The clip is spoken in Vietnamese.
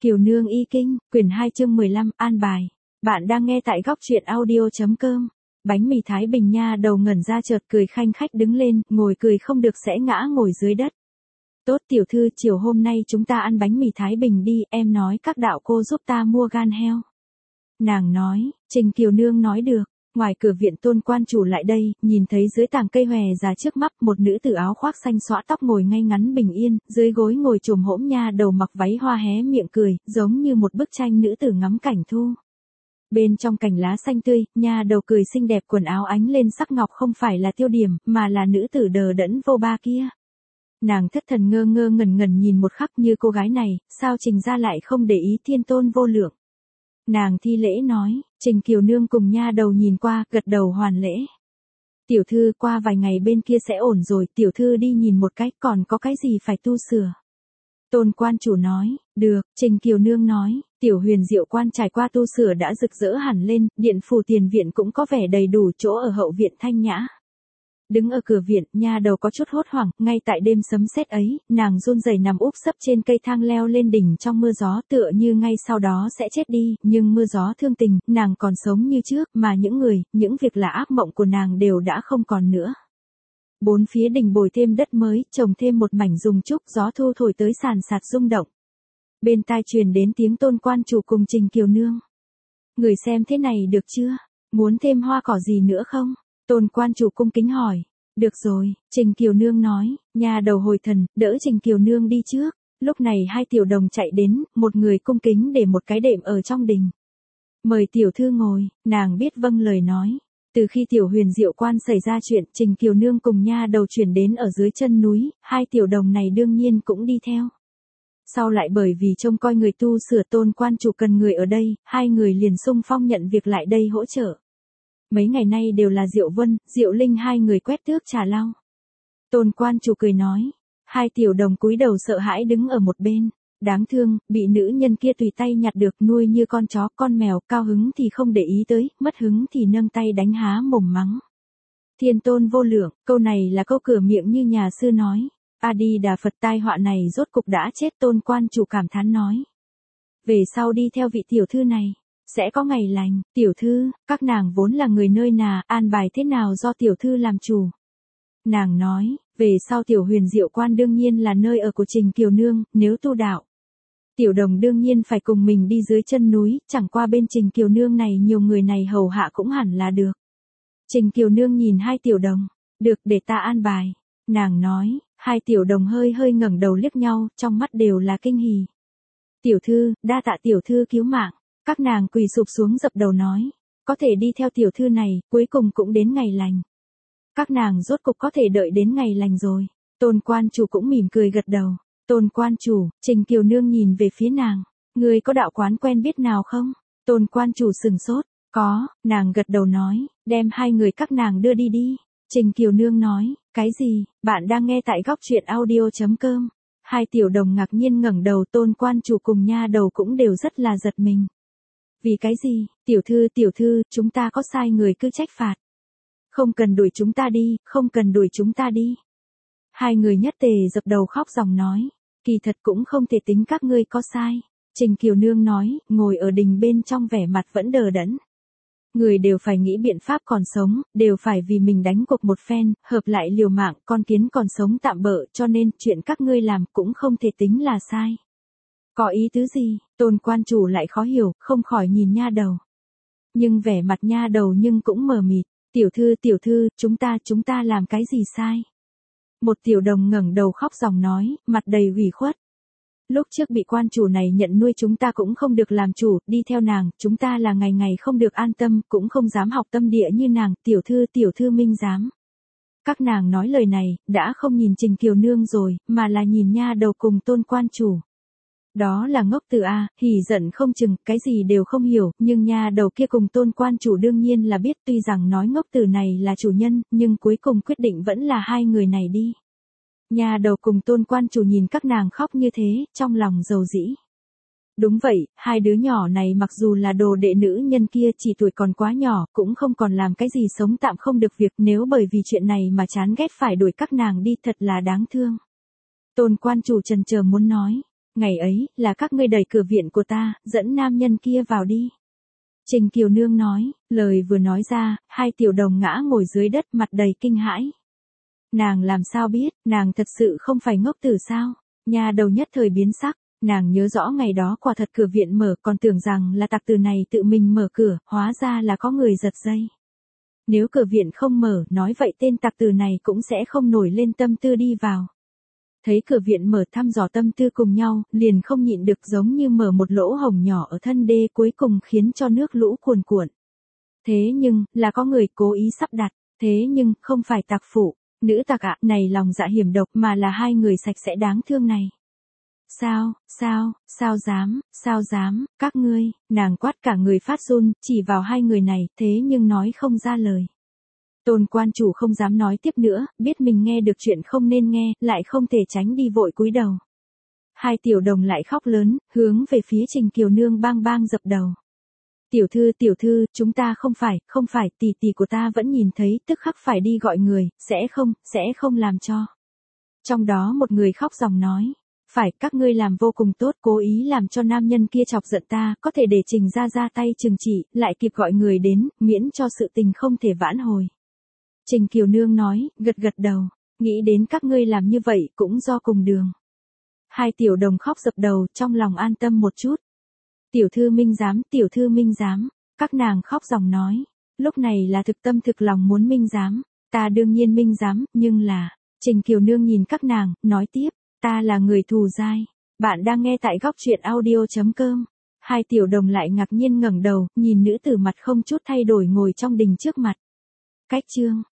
Kiều Nương Y Kinh, quyển 2 chương 15, an bài. Bạn đang nghe tại góc truyện audio.com. Bánh mì Thái Bình nha đầu ngẩn ra chợt cười khanh khách đứng lên, ngồi cười không được sẽ ngã ngồi dưới đất. Tốt tiểu thư, chiều hôm nay chúng ta ăn bánh mì Thái Bình đi, em nói các đạo cô giúp ta mua gan heo. Nàng nói, Trình Kiều Nương nói được. Ngoài cửa viện Tôn quan chủ lại đây, nhìn thấy dưới tàng cây hòe già trước mắt một nữ tử áo khoác xanh xõa tóc ngồi ngay ngắn bình yên, dưới gối ngồi chồm hổm nha đầu mặc váy hoa hé miệng cười, giống như một bức tranh nữ tử ngắm cảnh thu. Bên trong cành lá xanh tươi, nha đầu cười xinh đẹp quần áo ánh lên sắc ngọc không phải là tiêu điểm, mà là nữ tử đờ đẫn vô ba kia. Nàng thất thần ngơ ngơ ngẩn ngẩn nhìn một khắc như cô gái này, sao Trình gia lại không để ý thiên tôn vô lượng. Nàng thi lễ nói, Trình Kiều Nương cùng nha đầu nhìn qua, gật đầu hoàn lễ. Tiểu thư qua vài ngày bên kia sẽ ổn rồi, tiểu thư đi nhìn một cái, còn có cái gì phải tu sửa. Tôn quan chủ nói, được, Trình Kiều Nương nói, tiểu huyền diệu quan trải qua tu sửa đã rực rỡ hẳn lên, điện phủ tiền viện cũng có vẻ đầy đủ chỗ ở hậu viện thanh nhã. Đứng ở cửa viện, nha đầu có chút hốt hoảng, ngay tại đêm sấm sét ấy, nàng run rẩy nằm úp sấp trên cây thang leo lên đỉnh trong mưa gió tựa như ngay sau đó sẽ chết đi, nhưng mưa gió thương tình, nàng còn sống như trước, mà những người, những việc là ác mộng của nàng đều đã không còn nữa. Bốn phía đỉnh bồi thêm đất mới, trồng thêm một mảnh dùng trúc, gió thu thổi tới sàn sạt rung động. Bên tai truyền đến tiếng Tôn quan chủ cùng Trình Kiều Nương. Người xem thế này được chưa? Muốn thêm hoa cỏ gì nữa không? Tôn quan chủ cung kính hỏi. Được rồi, Trình Kiều Nương nói, nha đầu hồi thần, đỡ Trình Kiều Nương đi trước. Lúc này hai tiểu đồng chạy đến, một người cung kính để một cái đệm ở trong đình. Mời tiểu thư ngồi, nàng biết vâng lời nói. Từ khi tiểu huyền diệu quan xảy ra chuyện, Trình Kiều Nương cùng nha đầu chuyển đến ở dưới chân núi, hai tiểu đồng này đương nhiên cũng đi theo. Sau lại bởi vì trông coi người tu sửa Tôn quan chủ cần người ở đây, hai người liền xung phong nhận việc lại đây hỗ trợ. Mấy ngày nay đều là Diệu Vân, Diệu Linh hai người quét tước trà lau. Tôn quan chủ cười nói. Hai tiểu đồng cúi đầu sợ hãi đứng ở một bên. Đáng thương, bị nữ nhân kia tùy tay nhặt được nuôi như con chó, con mèo, cao hứng thì không để ý tới, mất hứng thì nâng tay đánh há mồm mắng. Thiên tôn vô lượng, câu này là câu cửa miệng như nhà sư nói. A Di Đà Phật, tai họa này rốt cục đã chết. Tôn quan chủ cảm thán nói. Về sau đi theo vị tiểu thư này. Sẽ có ngày lành, tiểu thư, các nàng vốn là người nơi nào, an bài thế nào do tiểu thư làm chủ. Nàng nói, về sau tiểu huyền diệu quan đương nhiên là nơi ở của Trình Kiều Nương, nếu tu đạo. Tiểu đồng đương nhiên phải cùng mình đi dưới chân núi, chẳng qua bên Trình Kiều Nương này nhiều người này hầu hạ cũng hẳn là được. Trình Kiều Nương nhìn hai tiểu đồng, được để ta an bài. Nàng nói, hai tiểu đồng hơi hơi ngẩng đầu liếc nhau, trong mắt đều là kinh hỉ. Tiểu thư, đa tạ tiểu thư cứu mạng. Các nàng quỳ sụp xuống dập đầu nói, có thể đi theo tiểu thư này, cuối cùng cũng đến ngày lành. Các nàng rốt cục có thể đợi đến ngày lành rồi. Tôn quan chủ cũng mỉm cười gật đầu. Tôn quan chủ, Trình Kiều Nương nhìn về phía nàng. Người có đạo quán quen biết nào không? Tôn quan chủ sừng sốt. Có, nàng gật đầu nói, đem hai người các nàng đưa đi đi. Trình Kiều Nương nói, cái gì? Bạn đang nghe tại góc truyện audio.com. Hai tiểu đồng ngạc nhiên ngẩng đầu. Tôn quan chủ cùng nha đầu cũng đều rất là giật mình. Vì cái gì, tiểu thư, chúng ta có sai người cứ trách phạt. Không cần đuổi chúng ta đi, không cần đuổi chúng ta đi. Hai người nhất tề dập đầu khóc ròng nói, kỳ thật cũng không thể tính các ngươi có sai. Trình Kiều Nương nói, ngồi ở đình bên trong vẻ mặt vẫn đờ đẫn. Người đều phải nghĩ biện pháp còn sống, đều phải vì mình đánh cuộc một phen, hợp lại liều mạng, con kiến còn sống tạm bợ, cho nên chuyện các ngươi làm cũng không thể tính là sai. Có ý tứ gì? Tôn quan chủ lại khó hiểu, không khỏi nhìn nha đầu. Nhưng vẻ mặt nha đầu nhưng cũng mờ mịt. Tiểu thư, chúng ta làm cái gì sai? Một tiểu đồng ngẩng đầu khóc ròng nói, mặt đầy ủy khuất. Lúc trước bị quan chủ này nhận nuôi chúng ta cũng không được làm chủ, đi theo nàng, chúng ta là ngày ngày không được an tâm, cũng không dám học tâm địa như nàng, tiểu thư minh dám. Các nàng nói lời này, đã không nhìn Trình Kiều Nương rồi, mà là nhìn nha đầu cùng Tôn quan chủ. Đó là ngốc từ A, hỉ giận không chừng, cái gì đều không hiểu, nhưng nha đầu kia cùng Tôn quan chủ đương nhiên là biết, tuy rằng nói ngốc từ này là chủ nhân, nhưng cuối cùng quyết định vẫn là hai người này đi. Nha đầu cùng Tôn quan chủ nhìn các nàng khóc như thế, trong lòng dầu dĩ. Đúng vậy, hai đứa nhỏ này mặc dù là đồ đệ nữ nhân kia chỉ tuổi còn quá nhỏ, cũng không còn làm cái gì sống tạm không được việc, nếu bởi vì chuyện này mà chán ghét phải đuổi các nàng đi thật là đáng thương. Tôn quan chủ chần chờ muốn nói. Ngày ấy, là các ngươi đẩy cửa viện của ta, dẫn nam nhân kia vào đi. Trình Kiều Nương nói, lời vừa nói ra, hai tiểu đồng ngã ngồi dưới đất mặt đầy kinh hãi. Nàng làm sao biết, nàng thật sự không phải ngốc tử sao? Nhà đầu nhất thời biến sắc, nàng nhớ rõ ngày đó quả thật cửa viện mở, còn tưởng rằng là tặc tử này tự mình mở cửa, hóa ra là có người giật dây. Nếu cửa viện không mở, nói vậy tên tặc tử này cũng sẽ không nổi lên tâm tư đi vào. Thấy cửa viện mở thăm dò tâm tư cùng nhau, liền không nhịn được giống như mở một lỗ hổng nhỏ ở thân đê cuối cùng khiến cho nước lũ cuồn cuộn. Thế nhưng, là có người cố ý sắp đặt, thế nhưng, không phải tặc phụ, nữ tặc ạ, này lòng dạ hiểm độc mà là hai người sạch sẽ đáng thương này. Sao dám, các ngươi, nàng quát cả người phát run, chỉ vào hai người này, thế nhưng nói không ra lời. Tôn quan chủ không dám nói tiếp nữa, biết mình nghe được chuyện không nên nghe, lại không thể tránh đi vội cúi đầu. Hai tiểu đồng lại khóc lớn, hướng về phía Trình Kiều Nương bang bang dập đầu. Tiểu thư, chúng ta không phải, tỷ của ta vẫn nhìn thấy, tức khắc phải đi gọi người, sẽ không làm cho. Trong đó một người khóc ròng nói, phải, các ngươi làm vô cùng tốt, cố ý làm cho nam nhân kia chọc giận ta, có thể để Trình ra tay trừng trị, lại kịp gọi người đến, miễn cho sự tình không thể vãn hồi. Trình Kiều Nương nói, gật đầu, nghĩ đến các ngươi làm như vậy cũng do cùng đường. Hai tiểu đồng khóc dập đầu, trong lòng an tâm một chút. Tiểu thư minh giám, các nàng khóc ròng nói, lúc này là thực tâm thực lòng muốn minh giám, ta đương nhiên minh giám, nhưng là, Trình Kiều Nương nhìn các nàng, nói tiếp, ta là người thù dai, bạn đang nghe tại góc truyện audio.com. Hai tiểu đồng lại ngạc nhiên ngẩng đầu, nhìn nữ tử mặt không chút thay đổi ngồi trong đình trước mặt. Cách chương